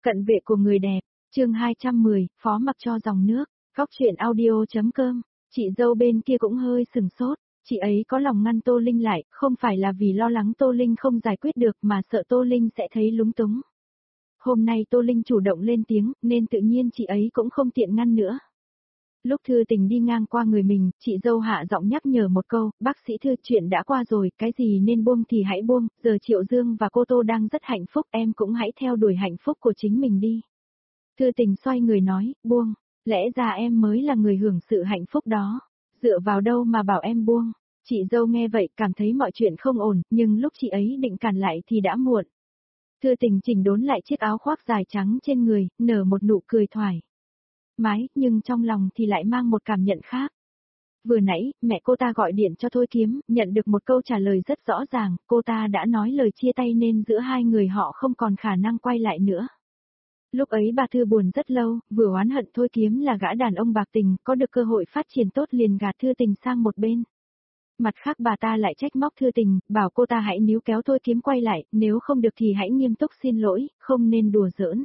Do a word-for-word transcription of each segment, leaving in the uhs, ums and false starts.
Cận vệ của người đẹp, chương hai trăm mười, phó mặc cho dòng nước, góc chuyện audio.com, chị dâu bên kia cũng hơi sừng sốt, chị ấy có lòng ngăn Tô Linh lại, không phải là vì lo lắng Tô Linh không giải quyết được mà sợ Tô Linh sẽ thấy lúng túng. Hôm nay Tô Linh chủ động lên tiếng, nên tự nhiên chị ấy cũng không tiện ngăn nữa. Lúc Thư Tình đi ngang qua người mình, chị dâu hạ giọng nhắc nhở một câu, bác sĩ Thư, chuyện đã qua rồi, cái gì nên buông thì hãy buông, giờ Triệu Dương và cô Tô đang rất hạnh phúc, em cũng hãy theo đuổi hạnh phúc của chính mình đi. Thư Tình xoay người nói, buông, lẽ ra em mới là người hưởng sự hạnh phúc đó, dựa vào đâu mà bảo em buông. Chị dâu nghe vậy cảm thấy mọi chuyện không ổn, nhưng lúc chị ấy định cản lại thì đã muộn. Thư Tình chỉnh đốn lại chiếc áo khoác dài trắng trên người, nở một nụ cười thoải mái, nhưng trong lòng thì lại mang một cảm nhận khác. Vừa nãy, mẹ cô ta gọi điện cho Thôi Kiếm, nhận được một câu trả lời rất rõ ràng, cô ta đã nói lời chia tay nên giữa hai người họ không còn khả năng quay lại nữa. Lúc ấy bà Thư buồn rất lâu, vừa oán hận Thôi Kiếm là gã đàn ông bạc tình, có được cơ hội phát triển tốt liền gạt Thư Tình sang một bên. Mặt khác bà ta lại trách móc Thư Tình, bảo cô ta hãy níu kéo Thôi Kiếm quay lại, nếu không được thì hãy nghiêm túc xin lỗi, không nên đùa giỡn.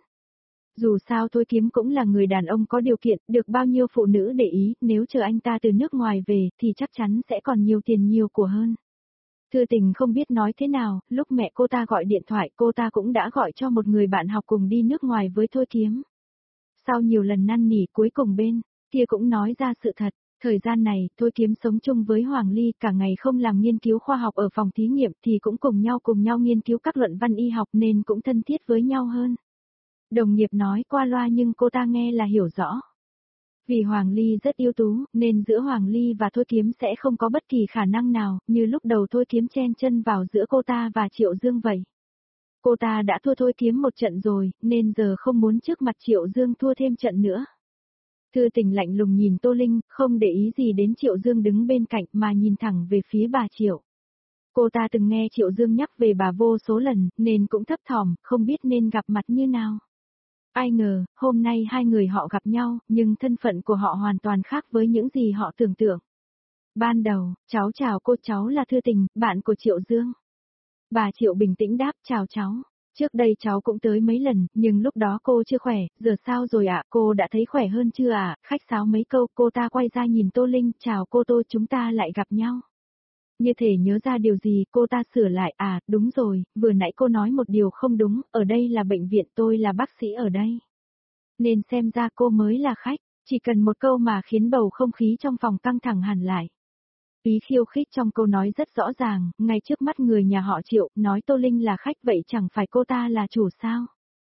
Dù sao Thôi Kiếm cũng là người đàn ông có điều kiện, được bao nhiêu phụ nữ để ý, nếu chờ anh ta từ nước ngoài về, thì chắc chắn sẽ còn nhiều tiền nhiều của hơn. Thư Tình không biết nói thế nào, lúc mẹ cô ta gọi điện thoại cô ta cũng đã gọi cho một người bạn học cùng đi nước ngoài với Thôi Kiếm. Sau nhiều lần năn nỉ cuối cùng bên kia cũng nói ra sự thật, thời gian này Thôi Kiếm sống chung với Hoàng Ly cả ngày không làm nghiên cứu khoa học ở phòng thí nghiệm thì cũng cùng nhau cùng nhau nghiên cứu các luận văn y học nên cũng thân thiết với nhau hơn. Đồng nghiệp nói qua loa nhưng cô ta nghe là hiểu rõ. Vì Hoàng Ly rất ưu tú, nên giữa Hoàng Ly và Thôi Kiếm sẽ không có bất kỳ khả năng nào, như lúc đầu Thôi Kiếm chen chân vào giữa cô ta và Triệu Dương vậy. Cô ta đã thua Thôi Kiếm một trận rồi, nên giờ không muốn trước mặt Triệu Dương thua thêm trận nữa. Thư Tình lạnh lùng nhìn Tô Linh, không để ý gì đến Triệu Dương đứng bên cạnh mà nhìn thẳng về phía bà Triệu. Cô ta từng nghe Triệu Dương nhắc về bà vô số lần, nên cũng thấp thỏm, không biết nên gặp mặt như nào. Ai ngờ, hôm nay hai người họ gặp nhau, nhưng thân phận của họ hoàn toàn khác với những gì họ tưởng tượng. Ban đầu, cháu chào cô, cháu là Thư Tình, bạn của Triệu Dương. Bà Triệu bình tĩnh đáp, chào cháu. Trước đây cháu cũng tới mấy lần, nhưng lúc đó cô chưa khỏe, giờ sao rồi ạ, cô đã thấy khỏe hơn chưa ạ, khách sáo mấy câu, cô ta quay ra nhìn Tô Linh, chào cô Tô, chúng ta lại gặp nhau. Như thể nhớ ra điều gì, cô ta sửa lại, à, đúng rồi, vừa nãy cô nói một điều không đúng, ở đây là bệnh viện, tôi là bác sĩ ở đây. Nên xem ra cô mới là khách, chỉ cần một câu mà khiến bầu không khí trong phòng căng thẳng hẳn lại. Ý khiêu khích trong câu nói rất rõ ràng, ngay trước mắt người nhà họ Triệu, nói Tô Linh là khách vậy chẳng phải cô ta là chủ sao.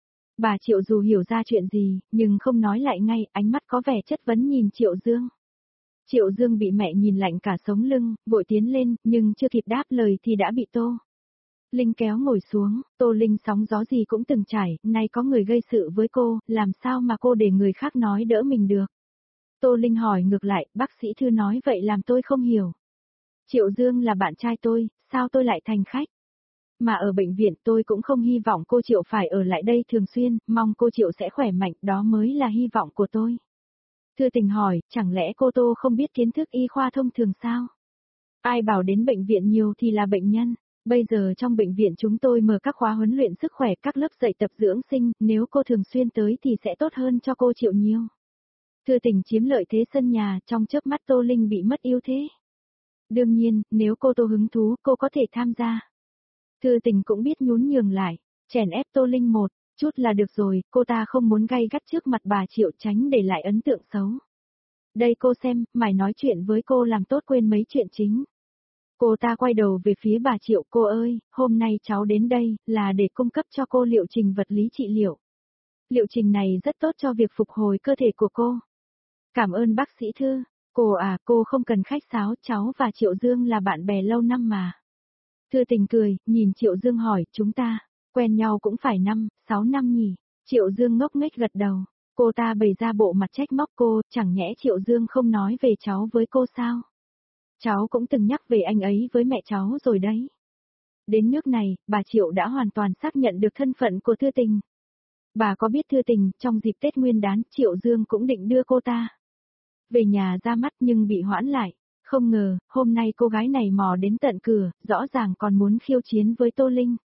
Bà Triệu dù hiểu ra chuyện gì, nhưng không nói lại ngay, ánh mắt có vẻ chất vấn nhìn Triệu Dương. Triệu Dương bị mẹ nhìn lạnh cả sống lưng, vội tiến lên, nhưng chưa kịp đáp lời thì đã bị Tô Linh kéo ngồi xuống. Tô Linh sóng gió gì cũng từng trải, nay có người gây sự với cô, làm sao mà cô để người khác nói đỡ mình được. Tô Linh hỏi ngược lại, bác sĩ Thư nói vậy làm tôi không hiểu. Triệu Dương là bạn trai tôi, sao tôi lại thành khách? Mà ở bệnh viện tôi cũng không hy vọng cô Triệu phải ở lại đây thường xuyên, mong cô Triệu sẽ khỏe mạnh, đó mới là hy vọng của tôi. Thư Tình hỏi, chẳng lẽ cô Tô không biết kiến thức y khoa thông thường sao? Ai bảo đến bệnh viện nhiều thì là bệnh nhân, bây giờ trong bệnh viện chúng tôi mở các khóa huấn luyện sức khỏe, các lớp dạy tập dưỡng sinh, nếu cô thường xuyên tới thì sẽ tốt hơn cho cô Triệu nhiều. Thư Tình chiếm lợi thế sân nhà, trong chớp mắt Tô Linh bị mất ưu thế. Đương nhiên, nếu cô Tô hứng thú, cô có thể tham gia. Thư Tình cũng biết nhún nhường lại, chèn ép Tô Linh một chút là được rồi, cô ta không muốn gay gắt trước mặt bà Triệu tránh để lại ấn tượng xấu. Đây cô xem, mày nói chuyện với cô làm tốt quên mấy chuyện chính. Cô ta quay đầu về phía bà Triệu, cô ơi, hôm nay cháu đến đây, là để cung cấp cho cô liệu trình vật lý trị liệu. Liệu trình này rất tốt cho việc phục hồi cơ thể của cô. Cảm ơn bác sĩ Thư. Cô à, cô không cần khách sáo, cháu và Triệu Dương là bạn bè lâu năm mà. Thư Tình cười, nhìn Triệu Dương hỏi, chúng ta, quen nhau cũng phải năm, sáu năm nhỉ? Triệu Dương ngốc nghếch gật đầu. Cô ta bày ra bộ mặt trách móc cô, chẳng nhẽ Triệu Dương không nói về cháu với cô sao? Cháu cũng từng nhắc về anh ấy với mẹ cháu rồi đấy. Đến nước này, bà Triệu đã hoàn toàn xác nhận được thân phận của Thư Tình. Bà có biết Thư Tình, trong dịp Tết Nguyên đán, Triệu Dương cũng định đưa cô ta về nhà ra mắt nhưng bị hoãn lại. Không ngờ, hôm nay cô gái này mò đến tận cửa, rõ ràng còn muốn khiêu chiến với Tô Linh.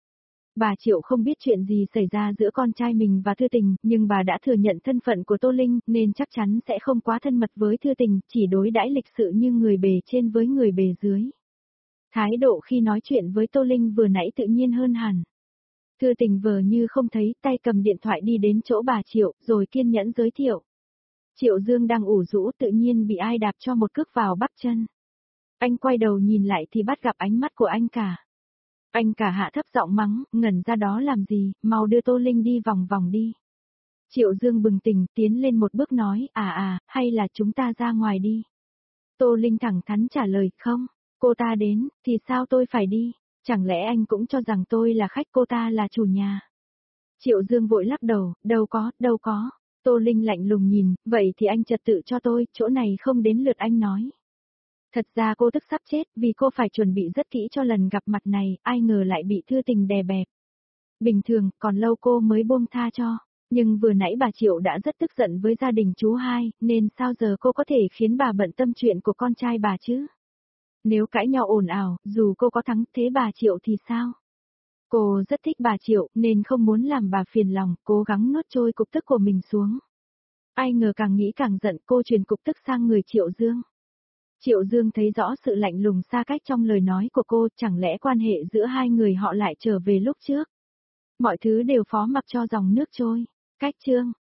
Bà Triệu không biết chuyện gì xảy ra giữa con trai mình và Thư Tình, nhưng bà đã thừa nhận thân phận của Tô Linh, nên chắc chắn sẽ không quá thân mật với Thư Tình, chỉ đối đãi lịch sự như người bề trên với người bề dưới. Thái độ khi nói chuyện với Tô Linh vừa nãy tự nhiên hơn hẳn. Thư Tình vờ như không thấy, tay cầm điện thoại đi đến chỗ bà Triệu, rồi kiên nhẫn giới thiệu. Triệu Dương đang ủ rũ tự nhiên bị ai đạp cho một cước vào bắp chân. Anh quay đầu nhìn lại thì bắt gặp ánh mắt của anh cả. Anh cả hạ thấp giọng mắng, ngẩn ra đó làm gì, mau đưa Tô Linh đi vòng vòng đi. Triệu Dương bừng tỉnh, tiến lên một bước nói, à à, hay là chúng ta ra ngoài đi. Tô Linh thẳng thắn trả lời, không, cô ta đến, thì sao tôi phải đi, chẳng lẽ anh cũng cho rằng tôi là khách cô ta là chủ nhà. Triệu Dương vội lắc đầu, đâu có, đâu có. Tô Linh lạnh lùng nhìn, vậy thì anh trật tự cho tôi, chỗ này không đến lượt anh nói. Thật ra cô tức sắp chết vì cô phải chuẩn bị rất kỹ cho lần gặp mặt này, ai ngờ lại bị Thư Tình đè bẹp. Bình thường, còn lâu cô mới buông tha cho, nhưng vừa nãy bà Triệu đã rất tức giận với gia đình chú hai, nên sao giờ cô có thể khiến bà bận tâm chuyện của con trai bà chứ? Nếu cãi nhau ồn ào, dù cô có thắng thế bà Triệu thì sao? Cô rất thích bà Triệu nên không muốn làm bà phiền lòng, cố gắng nuốt trôi cục tức của mình xuống. Ai ngờ càng nghĩ càng giận, cô truyền cục tức sang người Triệu Dương. Triệu Dương thấy rõ sự lạnh lùng xa cách trong lời nói của cô, chẳng lẽ quan hệ giữa hai người họ lại trở về lúc trước. Mọi thứ đều phó mặc cho dòng nước trôi. Cách chương